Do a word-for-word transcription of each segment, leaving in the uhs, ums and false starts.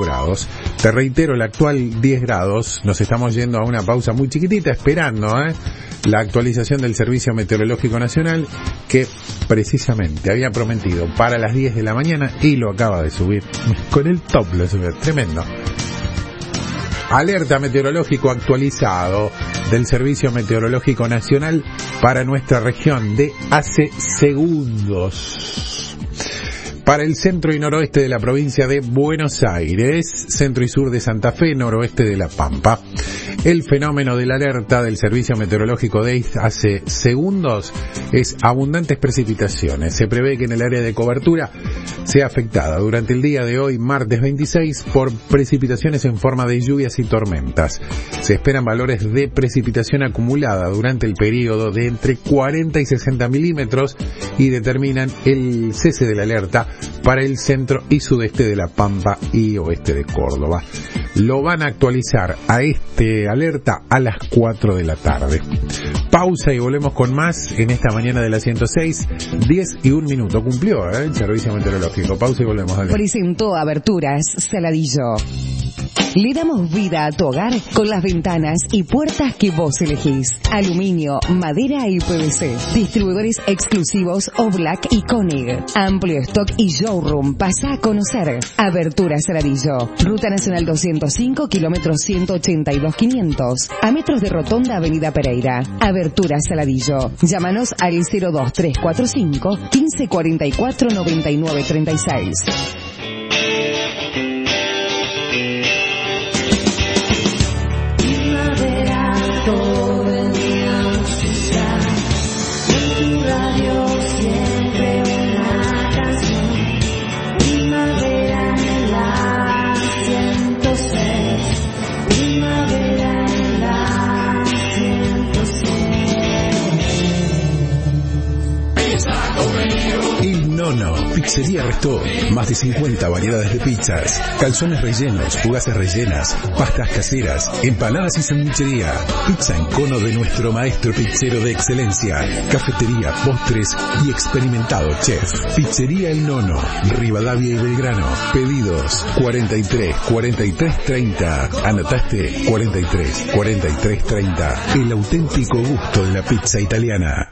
grados. Te reitero, la actual diez grados. Nos estamos yendo a una pausa muy chiquitita, esperando ¿eh? la actualización del Servicio Meteorológico Nacional, que precisamente había prometido para las diez de la mañana y lo acaba de subir. Con el top lo subió, tremendo. Alerta meteorológico actualizado del Servicio Meteorológico Nacional para nuestra región de hace segundos. Para el centro y noroeste de la provincia de Buenos Aires, centro y sur de Santa Fe, noroeste de La Pampa. El fenómeno de la alerta del Servicio Meteorológico de hace segundos es abundantes precipitaciones. Se prevé que en el área de cobertura sea afectada durante el día de hoy, martes veintiséis, por precipitaciones en forma de lluvias y tormentas. Se esperan valores de precipitación acumulada durante el periodo de entre cuarenta y sesenta milímetros y determinan el cese de la alerta para el centro y sudeste de La Pampa y oeste de Córdoba. Lo van a actualizar a este alerta a las cuatro de la tarde. Pausa y volvemos con más en esta mañana de la ciento seis, diez y un minuto. Cumplió ¿eh? el servicio meteorológico. Pausa y volvemos. Dale. Presentó Aberturas Saladillo. Le damos vida a tu hogar con las ventanas y puertas que vos elegís. Aluminio, madera y P V C. Distribuidores exclusivos Oblak y Koenig. Amplio stock y showroom. Pasa a conocer. Aberturas Saladillo. Ruta Nacional doscientos cinco, kilómetros ciento ochenta y dos quinientos. A metros de Rotonda, Avenida Pereira. Aberturas Saladillo. Llámanos al cero dos tres cuatro cinco, quince cuarenta y cuatro, noventa y nueve treinta y seis. Nono, Pizzería Restó, más de cincuenta variedades de pizzas, calzones rellenos, fugaces rellenas, pastas caseras, empanadas y sandwichería, pizza en cono de nuestro maestro pizzero de excelencia, cafetería, postres y experimentado chef. Pizzería El Nono, Rivadavia y Belgrano, pedidos cuarenta y tres, cuarenta y tres, treinta, anotaste cuarenta y tres, cuarenta y tres, treinta, el auténtico gusto de la pizza italiana.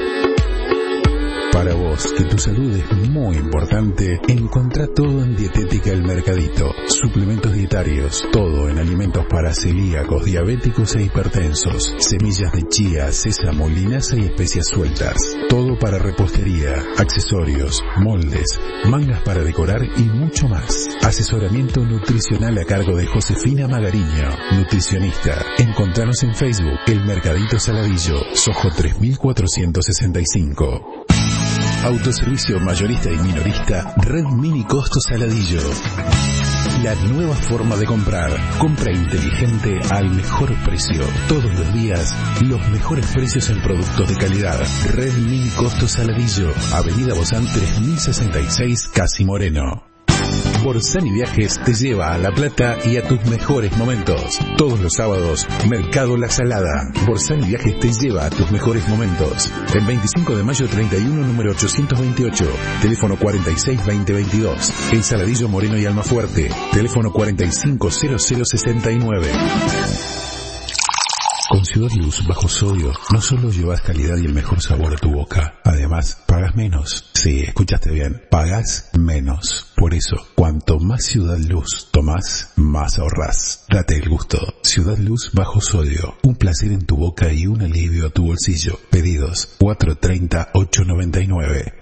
Para vos, que tu salud es muy importante, encontrá todo en Dietética El Mercadito. Suplementos dietarios, todo en alimentos para celíacos, diabéticos e hipertensos. Semillas de chía, sésamo, linaza y especias sueltas. Todo para repostería, accesorios, moldes, mangas para decorar y mucho más. Asesoramiento nutricional a cargo de Josefina Magariño, nutricionista. Encontranos en Facebook, El Mercadito Saladillo, Sojo tres mil cuatrocientos sesenta y cinco. Autoservicio mayorista y minorista, Red Mini Costo Saladillo. La nueva forma de comprar. Compra inteligente al mejor precio. Todos los días, los mejores precios en productos de calidad. Red Mini Costo Saladillo. Avenida Bozán tres mil sesenta y seis, Casi Moreno. Borsani Viajes te lleva a La Plata y a tus mejores momentos. Todos los sábados, Mercado La Salada. Borsani Viajes te lleva a tus mejores momentos. En veinticinco de mayo treinta y uno, número ochocientos veintiocho. Teléfono cuarenta y seis, veinte, veintidós. En Saladillo, Moreno y Almafuerte. Teléfono cuarenta y cinco, cero cero sesenta y nueve. Con Ciudad Luz bajo sodio, no solo llevas calidad y el mejor sabor a tu boca, además, pagas menos. Sí, escuchaste bien, pagas menos. Por eso, cuanto más Ciudad Luz tomás, más ahorrás. Date el gusto. Ciudad Luz bajo sodio, un placer en tu boca y un alivio a tu bolsillo. Pedidos cuatro treinta, ocho noventa y nueve.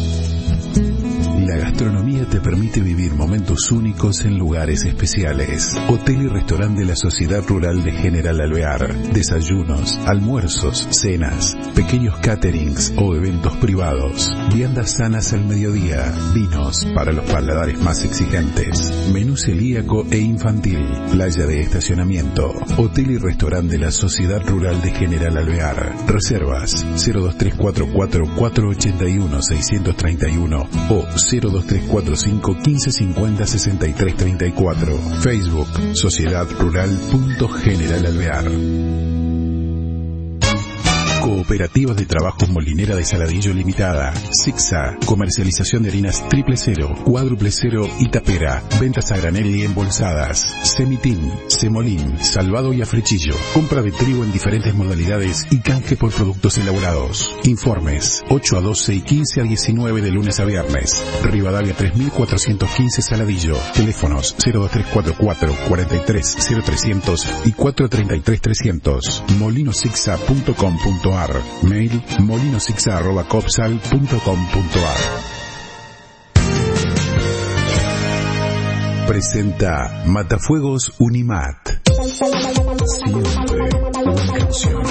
La gastronomía te permite vivir momentos únicos en lugares especiales. Hotel y restaurante de la Sociedad Rural de General Alvear. Desayunos, almuerzos, cenas, pequeños caterings o eventos privados. Viandas sanas al mediodía. Vinos para los paladares más exigentes. Menú celíaco e infantil. Playa de estacionamiento. Hotel y restaurante de la Sociedad Rural de General Alvear. Reservas cero dos tres cuatro cuatro, cuatro ocho uno, seis tres uno o cero dos tres cuatro cinco, quince cincuenta, sesenta y tres treinta y cuatro. Facebook, Sociedad Rural. General Alvear. Cooperativas de Trabajos Molinera de Saladillo Limitada. Sixa, comercialización de harinas triple cero, cuádruple cero y tapera. Ventas a granel y embolsadas. Semitín, semolín, salvado y africhillo. Compra de trigo en diferentes modalidades y canje por productos elaborados. Informes ocho a doce y quince a diecinueve de lunes a viernes. Rivadavia tres mil cuatrocientos quince Saladillo. Teléfonos cero dos tres cuatro cuatro, cuarenta y tres cero trescientos y cuatro treinta y tres trescientos. molinosigsa punto com punto ar. Mail molinosigsa arroba copsal punto com punto ar. Presenta Matafuegos Unimat. Siempre una canción.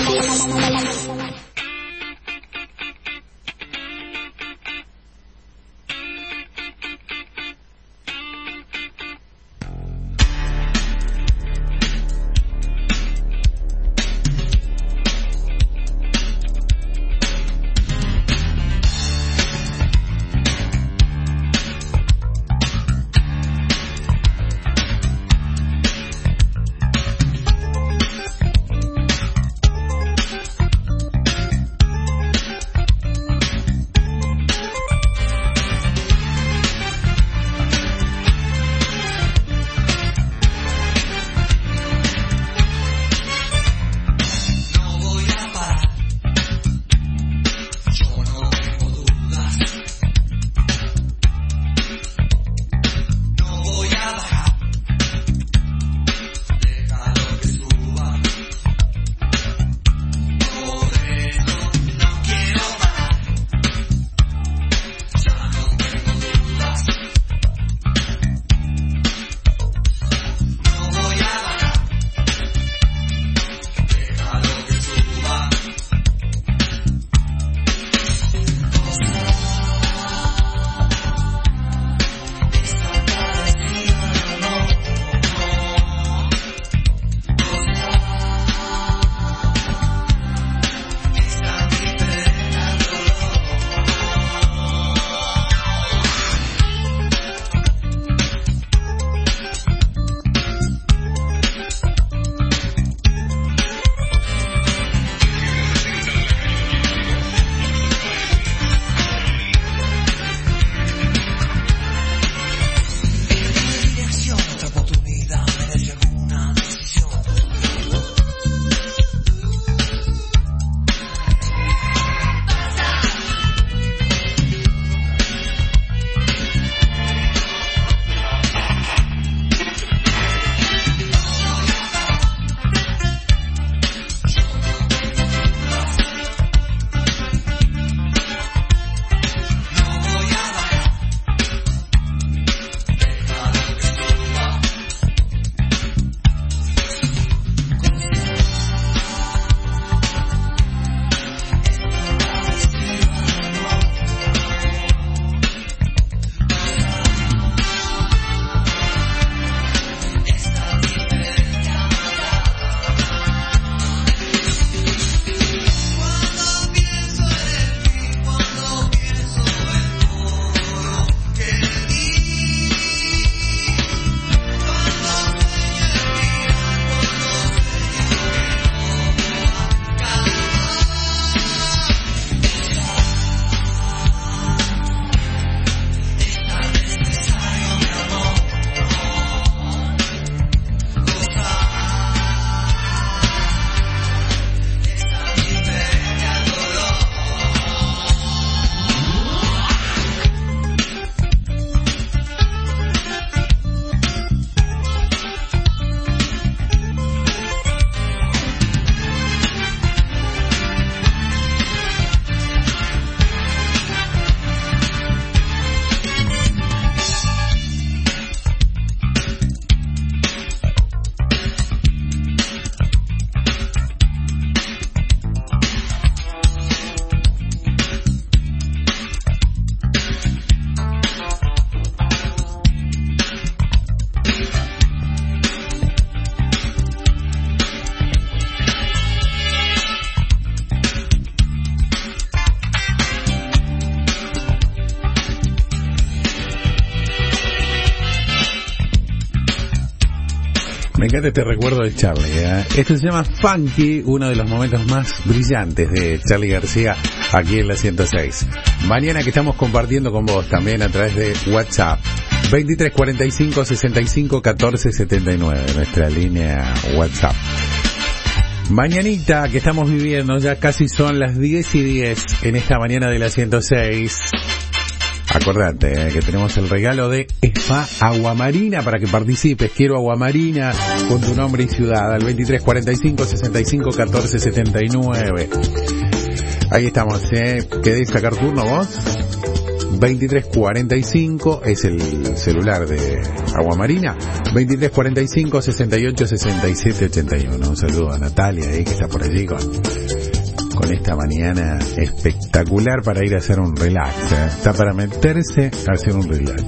Me encanta este recuerdo de Charlie, ¿eh? Esto se llama Funky, uno de los momentos más brillantes de Charly García aquí en la ciento seis. Mañana que estamos compartiendo con vos también a través de WhatsApp. veintitrés cuarenta y cinco sesenta y cinco catorce setenta y nueve, nuestra línea WhatsApp. Mañanita que estamos viviendo, ya casi son las diez y diez en esta mañana de la ciento seis. Acordate eh, que tenemos el regalo de Spa Aguamarina para que participes. Quiero Aguamarina con tu nombre y ciudad al veintitrés cuarenta y cinco sesenta y cinco catorce setenta y nueve. Ahí estamos, ¿eh? ¿Querés sacar turno vos? veintitrés cuarenta y cinco es el celular de Aguamarina. veintitrés cuarenta y cinco sesenta y ocho sesenta y siete ochenta y uno. Un saludo a Natalia ahí que está por allí con... con esta mañana espectacular para ir a hacer un relax, ¿eh? Está para meterse a hacer un relax.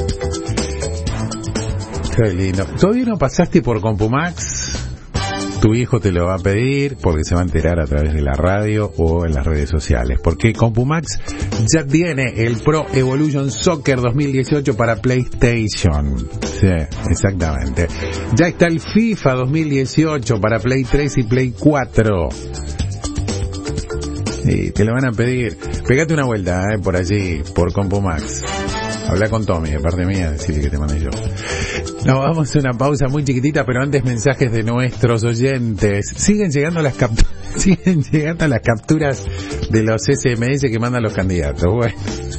Qué lindo. ¿Todavía no pasaste por Compumax? Tu hijo te lo va a pedir porque se va a enterar a través de la radio o en las redes sociales. Porque Compumax ya tiene el Pro Evolution Soccer dos mil dieciocho para PlayStation. Sí, exactamente. Ya está el FIFA dos mil dieciocho para Play tres y Play cuatro. Sí, te lo van a pedir. Pegate una vuelta, eh, por allí, por Compumax. Habla con Tommy, de parte mía, decirle que te mandé yo. Nos vamos a una pausa muy chiquitita, pero antes mensajes de nuestros oyentes. Siguen llegando las capturas, siguen llegando las capturas de los S M S que mandan los candidatos. Bueno.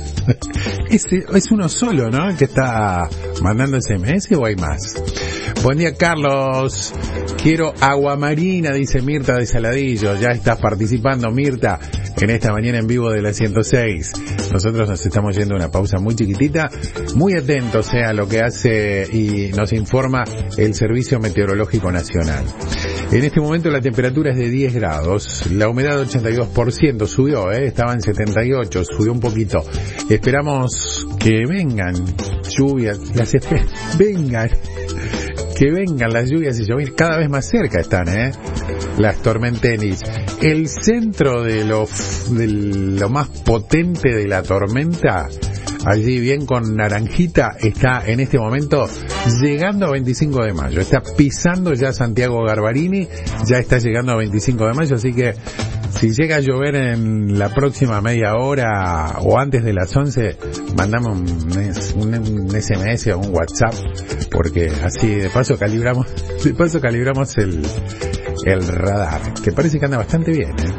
Es, es uno solo, ¿no? El que está mandando S M S, o hay más. Buen día, Carlos. Quiero Aguamarina, dice Mirta de Saladillo. Ya estás participando, Mirta, en esta mañana en vivo de la ciento seis. Nosotros nos estamos yendo a una pausa muy chiquitita, muy atentos eh, a lo que hace y nos informa el Servicio Meteorológico Nacional. En este momento la temperatura es de diez grados, la humedad ochenta y dos por ciento, subió, eh, estaba en setenta y ocho, subió un poquito. Esperamos que vengan lluvias, las espe- vengan, que vengan las lluvias y lloviznas, cada vez más cerca están, eh, las tormentenis. El centro de lo, de lo más potente de la tormenta, allí bien con naranjita, está en este momento llegando a veinticinco de mayo. Está pisando ya Santiago Garbarini, ya está llegando a veinticinco de mayo, así que si llega a llover en la próxima media hora o antes de las once, mandame un, un, un S M S o un WhatsApp, porque así de paso calibramos, de paso calibramos el, el radar, que parece que anda bastante bien, ¿eh?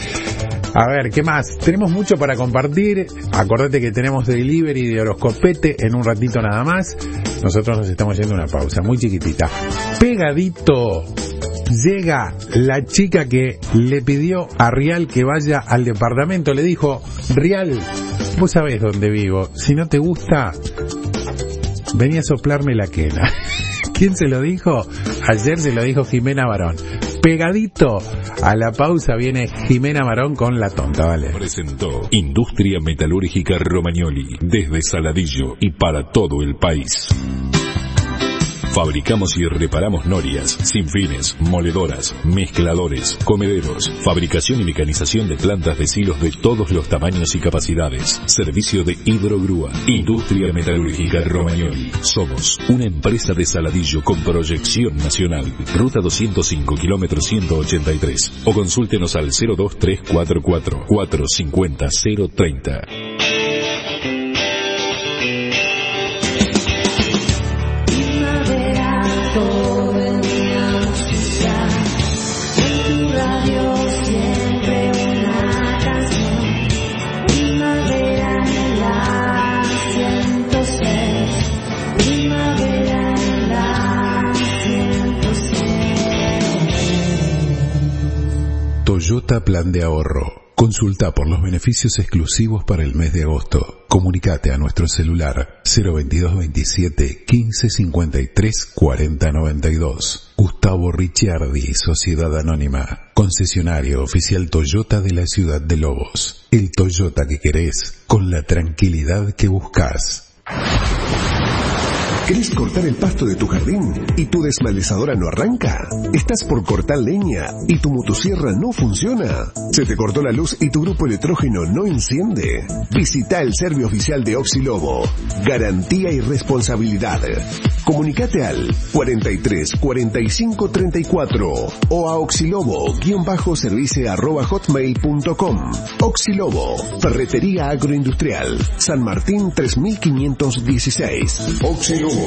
A ver, ¿qué más? Tenemos mucho para compartir. Acordate que tenemos delivery de horoscopete en un ratito nada más. Nosotros nos estamos yendo a una pausa muy chiquitita. Pegadito llega la chica que le pidió a Rial que vaya al departamento. Le dijo: Rial, vos sabés dónde vivo. Si no te gusta, vení a soplarme la quena. ¿Quién se lo dijo? Ayer se lo dijo Jimena Barón. Pegadito a la pausa viene Jimena Marón con La Tonta, ¿vale? Presentó Industria Metalúrgica Romagnoli, desde Saladillo y para todo el país. Fabricamos y reparamos norias, sinfines, moledoras, mezcladores, comederos, fabricación y mecanización de plantas de silos de todos los tamaños y capacidades. Servicio de hidrogrúa. Industria Metalúrgica Romagnoli. Somos una empresa de Saladillo con proyección nacional. Ruta doscientos cinco, kilómetro ciento ochenta y tres. O consúltenos al cero dos tres cuatro cuatro, cuatro cinco cero, cero treinta. Toyota Plan de Ahorro. Consulta por los beneficios exclusivos para el mes de agosto. Comunicate a nuestro celular cero veintidós veintisiete quince cincuenta y tres cuarenta noventa y dos. Gustavo Ricciardi, Sociedad Anónima. Concesionario oficial Toyota de la ciudad de Lobos. El Toyota que querés con la tranquilidad que buscas. ¿Querés cortar el pasto de tu jardín y tu desmalezadora no arranca? ¿Estás por cortar leña y tu motosierra no funciona? ¿Se te cortó la luz y tu grupo electrógeno no enciende? Visita el servicio oficial de Oxilobo. Garantía y responsabilidad. Comunicate al cuarenta y tres, cuarenta y cinco, treinta y cuatro o a oxilobo-service arroba hotmail punto com. Oxilobo, ferretería agroindustrial, San Martín tres mil quinientos dieciséis. Oxilobo.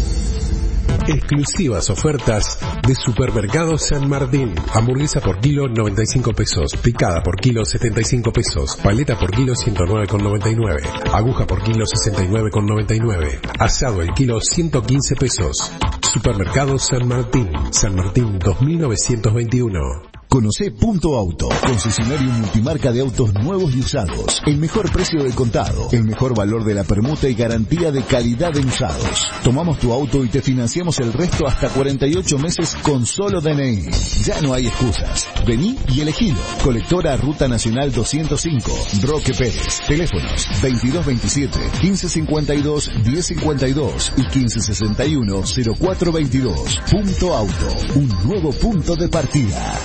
Exclusivas ofertas de Supermercado San Martín. Hamburguesa por kilo noventa y cinco pesos, picada por kilo setenta y cinco pesos, paleta por kilo ciento nueve con noventa y nueve, aguja por kilo sesenta y nueve con noventa y nueve, asado el kilo ciento quince pesos. Supermercado San Martín, San Martín dos mil novecientos veintiuno. Conocé Punto Auto, concesionario multimarca de autos nuevos y usados. El mejor precio de contado, el mejor valor de la permuta y garantía de calidad en usados. Tomamos tu auto y te financiamos el resto hasta cuarenta y ocho meses con solo D N I. Ya no hay excusas. Vení y elegilo. Colectora Ruta Nacional doscientos cinco, Roque Pérez. Teléfonos veintidós veintisiete, quince cincuenta y dos, diez cincuenta y dos y quince sesenta y uno, cero cuatro veintidós. Punto Auto, un nuevo punto de partida.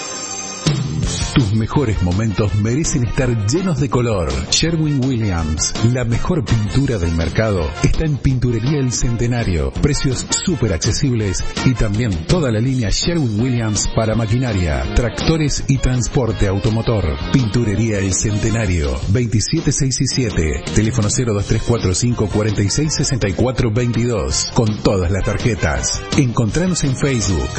Tus mejores momentos merecen estar llenos de color. Sherwin-Williams, la mejor pintura del mercado, está en Pinturería El Centenario. Precios súper accesibles y también toda la línea Sherwin-Williams para maquinaria, tractores y transporte automotor. Pinturería El Centenario, veintisiete sesenta y siete, teléfono cero dos tres cuatro cinco, cuarenta y seis, sesenta y cuatro veintidós, con todas las tarjetas. Encontranos en Facebook.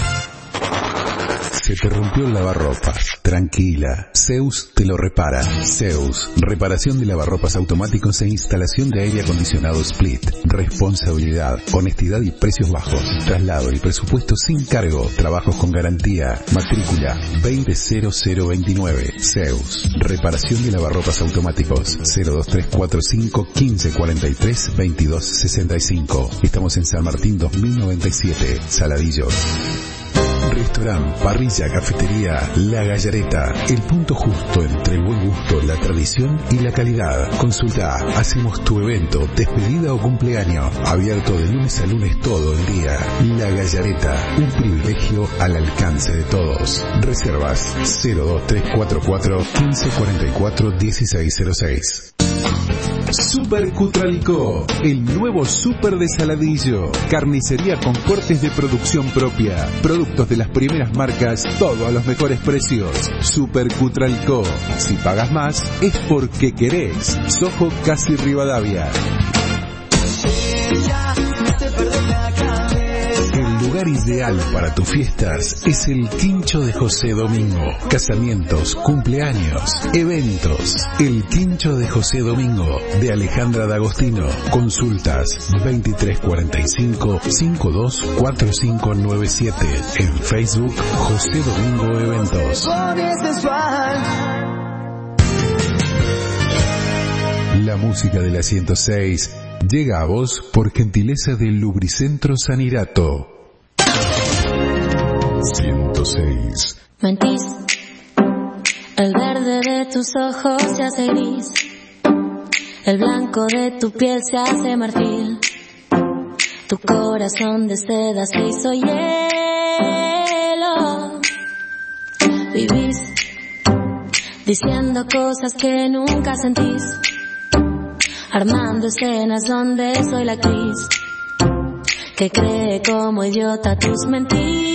Se te rompió el lavarropas. Tranquila, Zeus te lo repara. Zeus, reparación de lavarropas automáticos e instalación de aire acondicionado Split. Responsabilidad, honestidad y precios bajos. Traslado y presupuesto sin cargo. Trabajos con garantía. Matrícula veinte cero cero veintinueve. Zeus, reparación de lavarropas automáticos. cero dos tres cuatro cinco, quince cuarenta y tres, veintidós sesenta y cinco. Estamos en San Martín dos mil noventa y siete, Saladillo. Restaurant, parrilla, cafetería, La Gallareta, el punto justo entre el buen gusto, la tradición y la calidad. Consulta, hacemos tu evento, despedida o cumpleaños, abierto de lunes a lunes todo el día. La Gallareta, un privilegio al alcance de todos. Reservas cero dos tres cuatro cuatro, quince cuarenta y cuatro, dieciséis cero seis. Super Cutralcó, el nuevo super de Saladillo. Carnicería con cortes de producción propia. Productos de las primeras marcas, todo a los mejores precios. Super Cutralcó. Si pagas más, es porque querés. Sojo Casi Rivadavia. El lugar ideal para tus fiestas es el Quincho de José Domingo. Casamientos, cumpleaños, eventos. El Quincho de José Domingo, de Alejandra D'Agostino. Consultas veintitrés cuarenta y cinco, cincuenta y dos, cuarenta y cinco noventa y siete. En Facebook, José Domingo Eventos. La música de la ciento seis llega a vos por gentileza del Lubricentro Sanirato. ciento seis. Mentís, el verde de tus ojos se hace gris, el blanco de tu piel se hace marfil, tu corazón de seda se hizo hielo. Vivís diciendo cosas que nunca sentís, armando escenas donde soy la actriz que cree como idiota tus mentiras.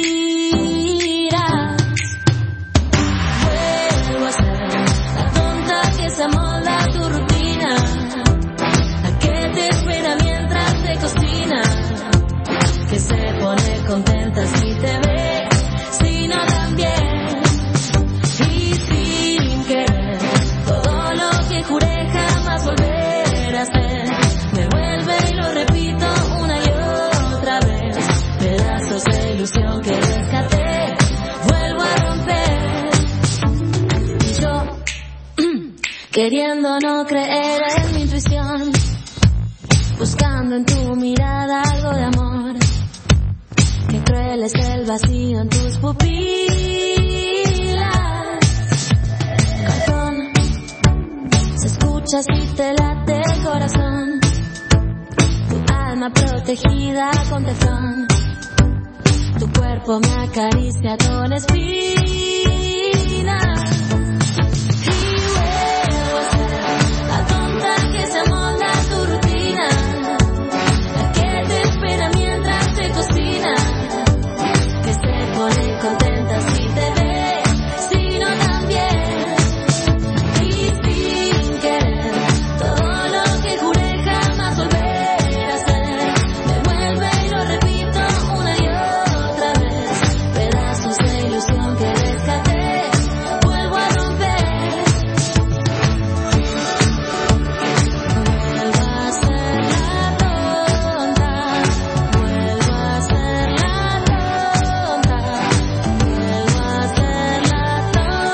Vuelvo a ser la tonta que se amolda a tu rutina, la que te espera mientras te cocina, que se pone contenta si te ve, si no también, y sin querer, todo lo que juré jamás volver a hacer, me vuelve y lo repito una y otra vez, pedazos de ilusión que déjate, vuelvo a romper, y yo, queriendo no creer en mi intuición, buscando en tu mirada algo de amor, qué cruel es el vacío en tus pupilas, cartón, se escucha si te late el corazón, tu alma cama protegida con teflón. Tu cuerpo me acaricia con espinas. Y vuelvo a ser la tonta que se amolda a tu rutina, la que te espera mientras te cocina, que se pone contenta si te ve, si no también. Y sin querer, todo lo que juré jamás volver a hacer, me vuelve y lo repito una y otra vez. Pedazos de ilusión que rescaté, vuelvo a romper. Vuelvo a ser la tonta, vuelvo a ser la tonta, vuelvo a ser la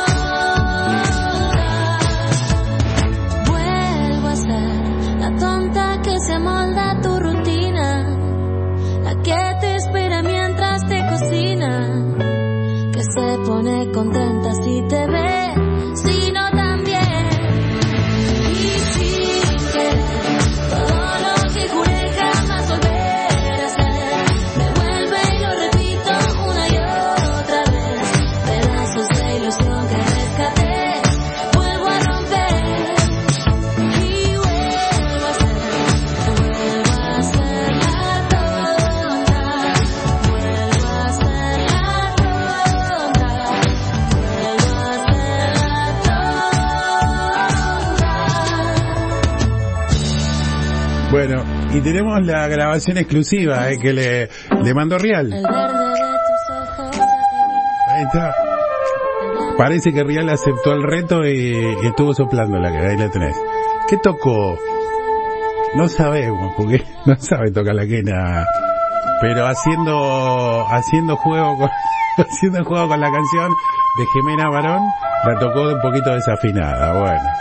tonta. Vuelvo a ser la tonta que se amolda a tu rutina, la que te espera mientras te cocina, que se pone contenta si te ve, si no también. Y sin querer, todo lo que juré jamás volver a hacer, me vuelve y lo repito una y otra vez. Pedazos de ilusión que rescaté, vuelvo a romper. Y vuelvo a ser, vuelvo a ser la tonta, vuelvo a ser la tonta, vuelvo a ser la tonta. Bueno, y tenemos la grabación exclusiva eh, que le, le mandó Rial. El verde de tus ojos hace Ahí está. Parece que Rial aceptó el reto y, y estuvo soplando la que ahí la tenés. ¿Qué tocó? No sabemos, porque no sabe tocar la quena. Pero haciendo haciendo juego con haciendo juego con la canción de Jimena Barón, la tocó un poquito desafinada. Bueno.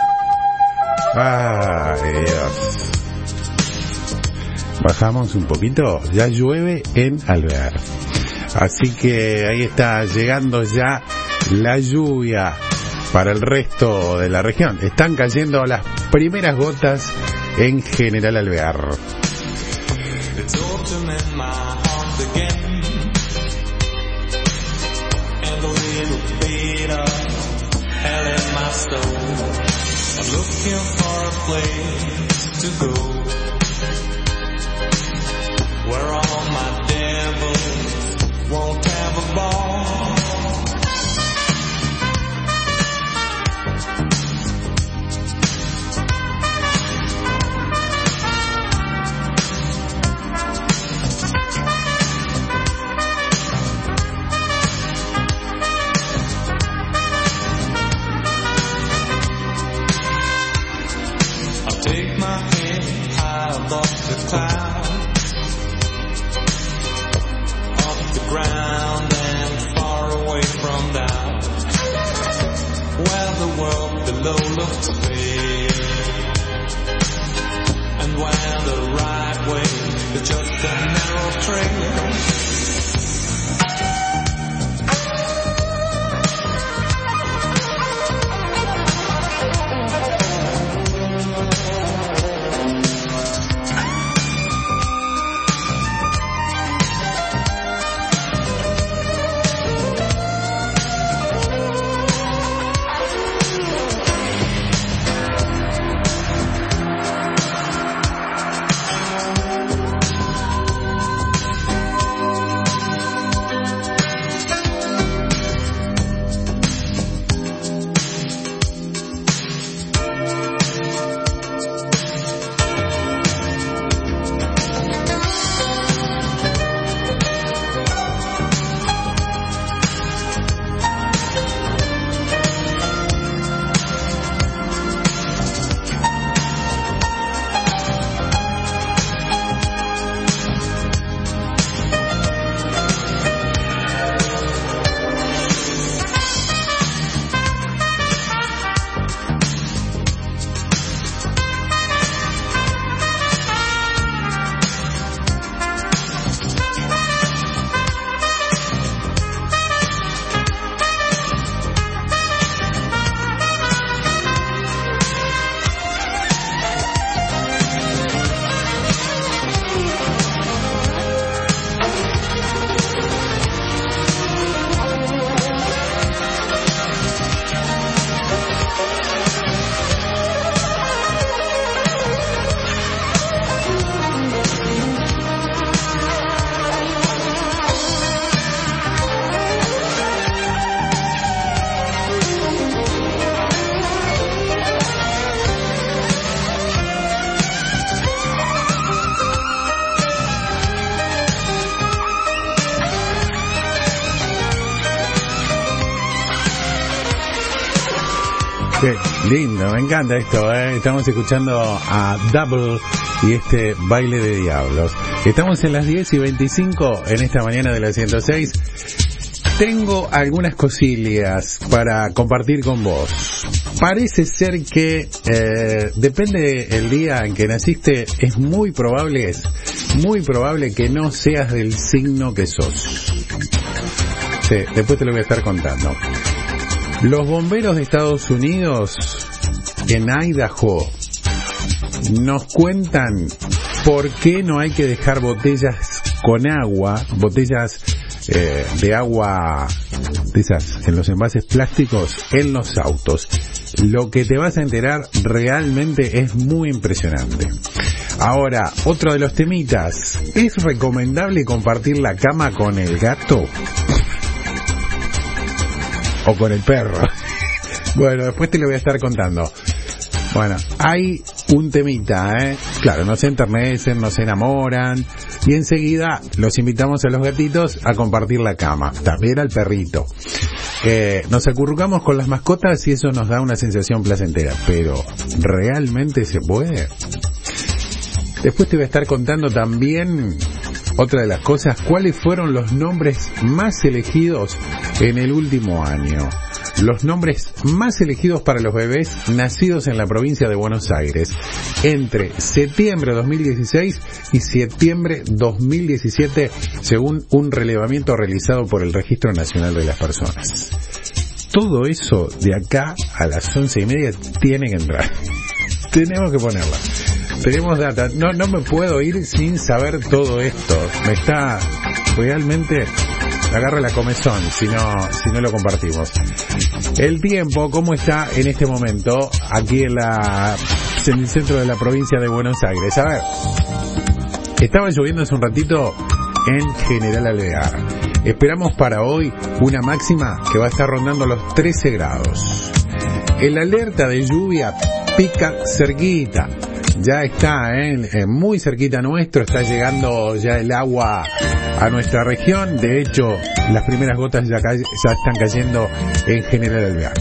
Ay, Dios. Bajamos un poquito. Ya llueve en Alvear. Así que ahí está llegando ya la lluvia para el resto de la región. Están cayendo las primeras gotas en General Alvear. It's autumn in my heart again, and a little bit of hell in my soul. I'm looking for a place to go, where all my devils won't have a ball. Take my head high above the clouds, off the ground and far away from doubt, where the world below looks fair, and where the right way is just a narrow trail. Qué lindo, me encanta esto, ¿eh? Estamos escuchando a Double y este baile de diablos. Estamos en las diez y veinticinco en esta mañana de la ciento seis. Tengo algunas cosillas para compartir con vos. Parece ser que eh, depende del día en que naciste, es muy probable, es muy probable que no seas del signo que sos. Sí, después te lo voy a estar contando. Los bomberos de Estados Unidos en Idaho nos cuentan por qué no hay que dejar botellas con agua, botellas eh, de agua de esas en los envases plásticos en los autos. Lo que te vas a enterar realmente es muy impresionante. Ahora, otro de los temitas, ¿es recomendable compartir la cama con el gato? O con el perro. Bueno, después te lo voy a estar contando. Bueno, hay un temita, ¿eh? Claro, nos enternecen, nos enamoran y enseguida los invitamos a los gatitos a compartir la cama, también al perrito. Eh, nos acurrucamos con las mascotas y eso nos da una sensación placentera, pero ¿realmente se puede? Después te voy a estar contando también otra de las cosas, cuáles fueron los nombres más elegidos en el último año. Los nombres más elegidos para los bebés nacidos en la provincia de Buenos Aires entre septiembre de dos mil dieciséis y septiembre de dos mil diecisiete, según un relevamiento realizado por el Registro Nacional de las Personas. Todo eso de acá a las once y media tiene que entrar. Tenemos que ponerla. Tenemos data. No, no me puedo ir sin saber todo esto. Me está realmente... agarra la comezón si no, si no lo compartimos. El tiempo, ¿cómo está en este momento aquí en la, en el centro de la provincia de Buenos Aires? A ver, estaba lloviendo hace un ratito en General Alvear. Esperamos para hoy una máxima que va a estar rondando los trece grados. El alerta de lluvia pica cerquita. Ya está, ¿eh? Eh, muy cerquita nuestro, está llegando ya el agua a nuestra región. De hecho, las primeras gotas ya, ca- ya están cayendo en General Alvear.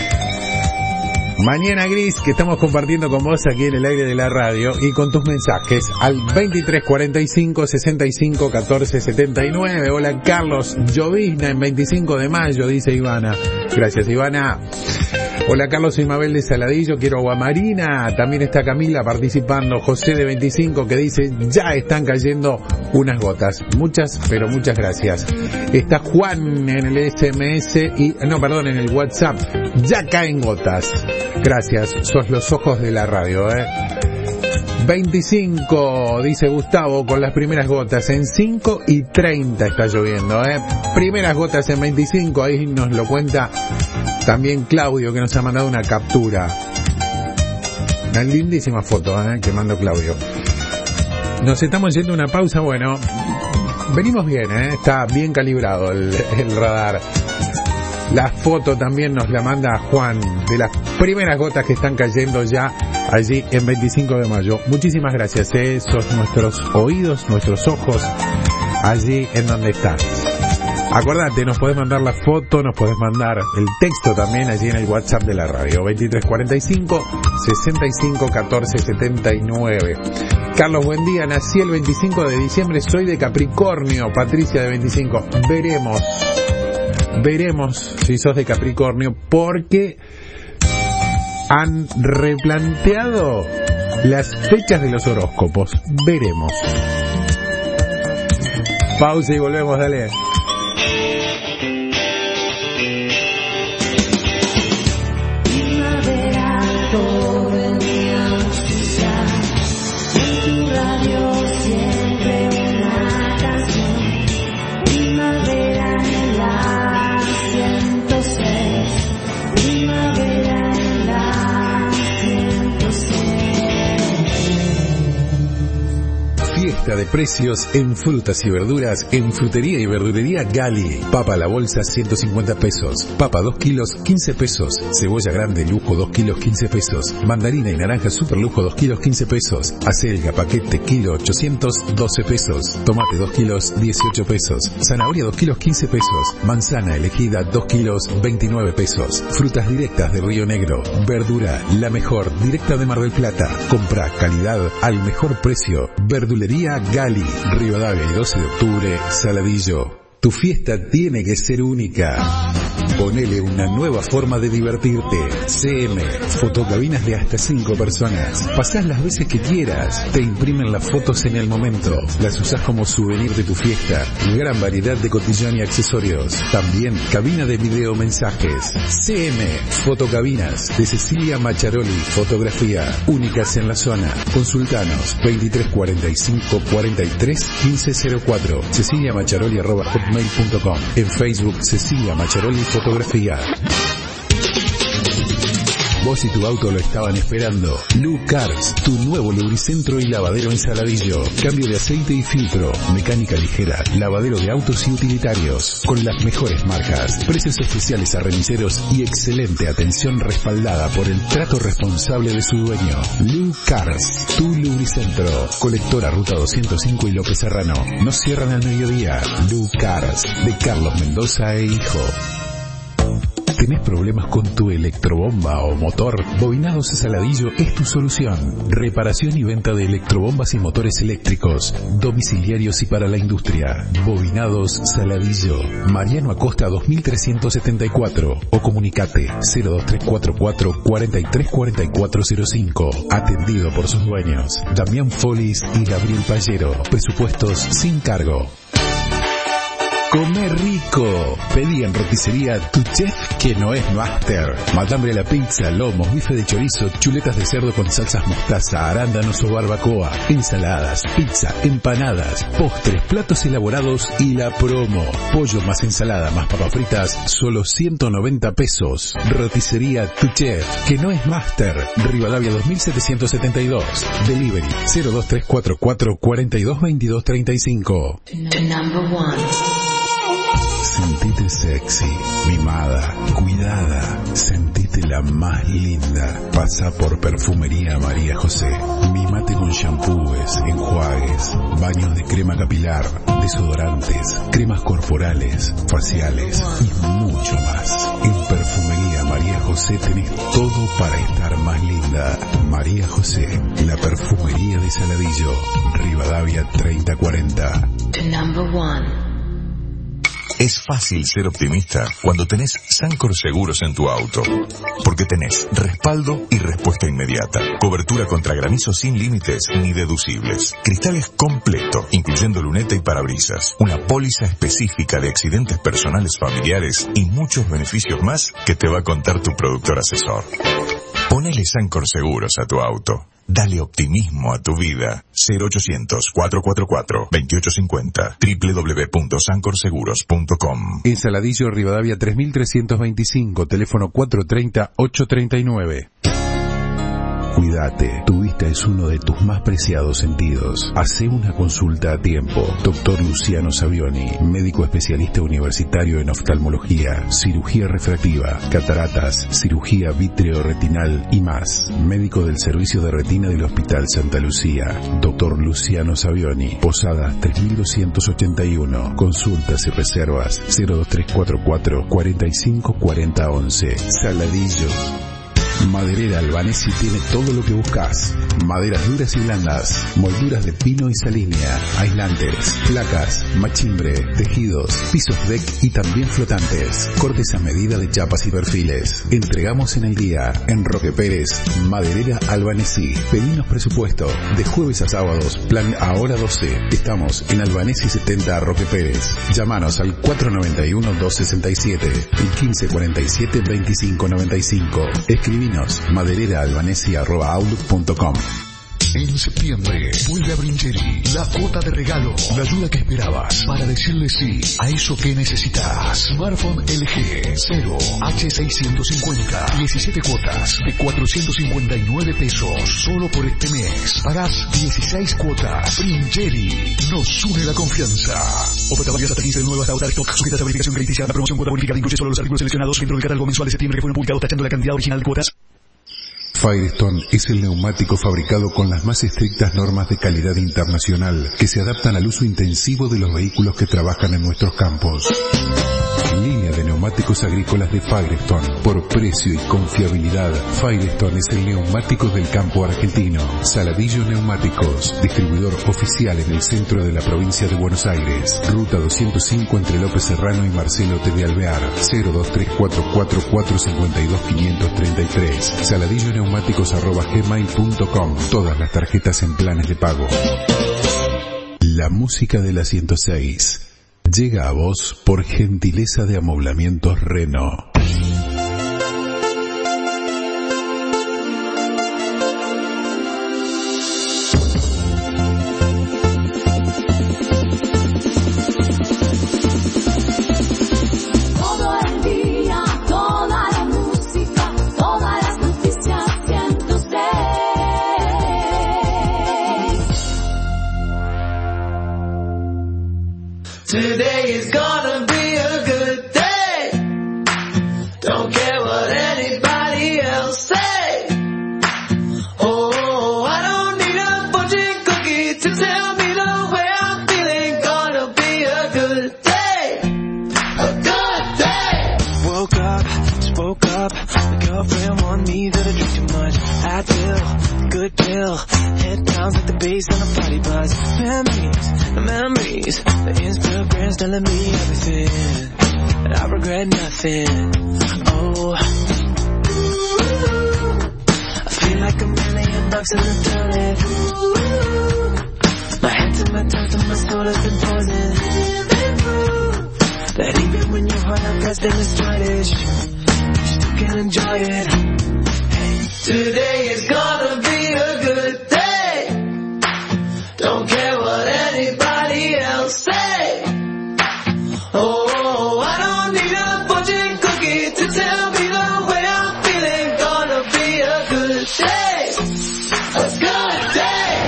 Mañana gris que estamos compartiendo con vos aquí en el aire de la radio y con tus mensajes al veintitrés cuarenta y cinco sesenta y cinco catorce setenta y nueve. Hola Carlos, llovizna en veinticinco de mayo, dice Ivana. Gracias Ivana. Hola Carlos, soy Mabel de Saladillo, quiero agua marina. También está Camila participando. José de veinticinco que dice, ya están cayendo unas gotas. Muchas, pero muchas gracias. Está Juan en el S M S y, no, perdón, en el WhatsApp. Ya caen gotas. Gracias, sos los ojos de la radio, eh. veinticinco, dice Gustavo, con las primeras gotas. En cinco y treinta está lloviendo, eh. Primeras gotas en veinticinco, ahí nos lo cuenta también Claudio, que nos ha mandado una captura. Una lindísima foto, eh, que mandó Claudio. Nos estamos yendo a una pausa, bueno, venimos bien, eh, está bien calibrado el, el radar. La foto también nos la manda Juan, de las primeras gotas que están cayendo ya allí en veinticinco de mayo. Muchísimas gracias, eh, esos nuestros oídos, nuestros ojos, allí en donde están. Acordate, nos podés mandar la foto, nos podés mandar el texto también allí en el WhatsApp de la radio, veintitrés cuarenta y cinco sesenta y cinco catorce setenta y nueve. Carlos, buen día, nací el veinticinco de diciembre, soy de Capricornio. Patricia de veinticinco, veremos, veremos si sos de Capricornio, porque han replanteado las fechas de los horóscopos. Veremos. Pausa y volvemos, dale. guerra de precios en frutas y verduras en Frutería y Verdulería Gali. Papa a la bolsa ciento cincuenta pesos, papa dos kilos quince pesos, cebolla grande lujo dos kilos quince pesos, mandarina y naranja super lujo dos kilos quince pesos, acelga paquete kilo ochocientos doce pesos, tomate dos kilos dieciocho pesos, zanahoria dos kilos quince pesos, manzana elegida dos kilos veintinueve pesos, frutas directas de Río Negro, verdura la mejor directa de Mar del Plata, compra calidad al mejor precio. Verdulería Gali, Rivadavia y doce de octubre, Saladillo. Tu fiesta tiene que ser única. Ponele una nueva forma de divertirte. C M, fotocabinas de hasta cinco personas. Pasás las veces que quieras. Te imprimen las fotos en el momento. Las usás como souvenir de tu fiesta. Gran variedad de cotillón y accesorios. También cabina de video mensajes. C M, fotocabinas de Cecilia Macharoli, fotografía. Únicas en la zona. Consultanos veintitrés cuarenta y cinco cuarenta y tres quince cero cuatro. Cecilia Macharoli arroba hotmail punto com. En Facebook Cecilia Macharoli Fotografía. Vos y tu auto lo estaban esperando. Lu Cars, tu nuevo lubricentro y lavadero en Saladillo. Cambio de aceite y filtro, mecánica ligera, lavadero de autos y utilitarios. Con las mejores marcas, precios especiales a remiseros y excelente atención respaldada por el trato responsable de su dueño. Lu Cars, tu lubricentro. Colectora Ruta doscientos cinco y López Serrano. No cierran al mediodía. Lu Cars, de Carlos Mendoza e Hijo. ¿Tenés problemas con tu electrobomba o motor? Bobinados Saladillo es tu solución. Reparación y venta de electrobombas y motores eléctricos, domiciliarios y para la industria. Bobinados Saladillo. Mariano Acosta dos mil trescientos setenta y cuatro o comunicate cero dos tres cuatro cuatro cuarenta y tres cuarenta y cuatro cero cinco. Atendido por sus dueños, Damián Folis y Gabriel Pallero. Presupuestos sin cargo. Comer rico. Pedí en roticería Tu Chef, que no es máster. Matambre a la pizza, lomos, bife de chorizo, chuletas de cerdo con salsas mostaza, arándanos o barbacoa, ensaladas, pizza, empanadas, postres, platos elaborados y la promo. Pollo más ensalada más papas fritas, solo ciento noventa pesos. Roticería Tu Chef, que no es máster. Rivadavia dos mil setecientos setenta y dos. Delivery cero dos tres cuatro cuatro cuarenta y dos veintidós treinta y cinco. Number one. Sentite sexy, mimada, cuidada, sentite la más linda. Pasa por Perfumería María José. Mimate con shampoos, enjuagues, baños de crema capilar, desodorantes, cremas corporales, faciales y mucho más. En Perfumería María José tenés todo para estar más linda. María José, la perfumería de Saladillo, Rivadavia treinta cuarenta. Number one. Es fácil ser optimista cuando tenés Sancor Seguros en tu auto. Porque tenés respaldo y respuesta inmediata. Cobertura contra granizo sin límites ni deducibles. Cristales completo, incluyendo luneta y parabrisas. Una póliza específica de accidentes personales familiares y muchos beneficios más que te va a contar tu productor asesor. Ponele Sancor Seguros a tu auto. Dale optimismo a tu vida. cero ochocientos cuatrocientos cuarenta y cuatro veintiocho cincuenta. doble u doble u doble u punto sancor seguros punto com. En Saladillo, Rivadavia tres mil trescientos veinticinco, teléfono cuatro tres cero, ocho tres nueve. Cuídate, tu vista es uno de tus más preciados sentidos. Hacé una consulta a tiempo. Doctor Luciano Savioni, médico especialista universitario en oftalmología, cirugía refractiva, cataratas, cirugía vitreoretinal y más. Médico del Servicio de Retina del Hospital Santa Lucía. Doctor Luciano Savioni, Posadas tres mil doscientos ochenta y uno. Consultas y reservas cero dos tres cuatro cuatro cuarenta y cinco cuarenta once. Saladillo. Maderera Albanesi tiene todo lo que buscas. Maderas duras y blandas, molduras de pino y salinia, aislantes, placas, machimbre, tejidos, pisos deck y también flotantes. Cortes a medida de chapas y perfiles. Entregamos en el día. En Roque Pérez, Maderera Albanesi. Pedinos presupuesto. De jueves a sábados, plan ahora doce. Estamos en Albanesi setenta, Roque Pérez. Llámanos al cuatro nueve uno, dos seis siete y quince cuarenta y siete, veinticinco noventa y cinco. Escribinos madereraalbanesi arroba outlook punto com. En septiembre, vuelve a Brincheri, la cuota de regalo, la ayuda que esperabas para decirle sí a eso que necesitas. Smartphone L G cero H seiscientos cincuenta, diecisiete cuotas de cuatrocientos cincuenta y nueve pesos, solo por este mes. Pagás dieciséis cuotas. Brincheri, nos une la confianza. Oferta válida hasta quince de nuevo hasta agotar stock, sujetas a verificación crediticia. La promoción cuota bonificada incluye solo los artículos seleccionados dentro del catálogo mensual de septiembre que fueron publicados tachando la cantidad original de cuotas. Firestone es el neumático fabricado con las más estrictas normas de calidad internacional que se adaptan al uso intensivo de los vehículos que trabajan en nuestros campos. Línea de neumáticos agrícolas de Firestone. Por precio y confiabilidad, Firestone es el neumático del campo argentino. Saladillo Neumáticos, distribuidor oficial en el centro de la provincia de Buenos Aires. Ruta doscientos cinco entre López Serrano y Marcelo T. de Alvear. cero dos tres cuatro cuatro cuatro cinco dos cinco tres tres. Saladillo Neumáticos arroba gmail punto com. Todas las tarjetas en planes de pago. La música de la ciento seis llega a vos por gentileza de Amoblamientos Reno. Today is gonna be a good day. Don't care what anybody else say. Oh, I don't need a fortune cookie to tell me the way I'm feeling. Gonna be a good day. A good day. Woke up, spoke up. My girlfriend warned me that I drink too much. Advil, good pill. Head down with the bass and a party buzz. Memories, the memories. The Instagram's telling me everything, and I regret nothing. Oh, I feel like a million bucks in the toilet. My head to my toes and my soul has been poisoned. That even when your heart not pressed in the childish, you still can enjoy it. Hey, today is gonna be a good day. Don't care what anybody else say. Oh, I don't need a fortune cookie to tell me the way I'm feeling. Gonna be a good day. A good day.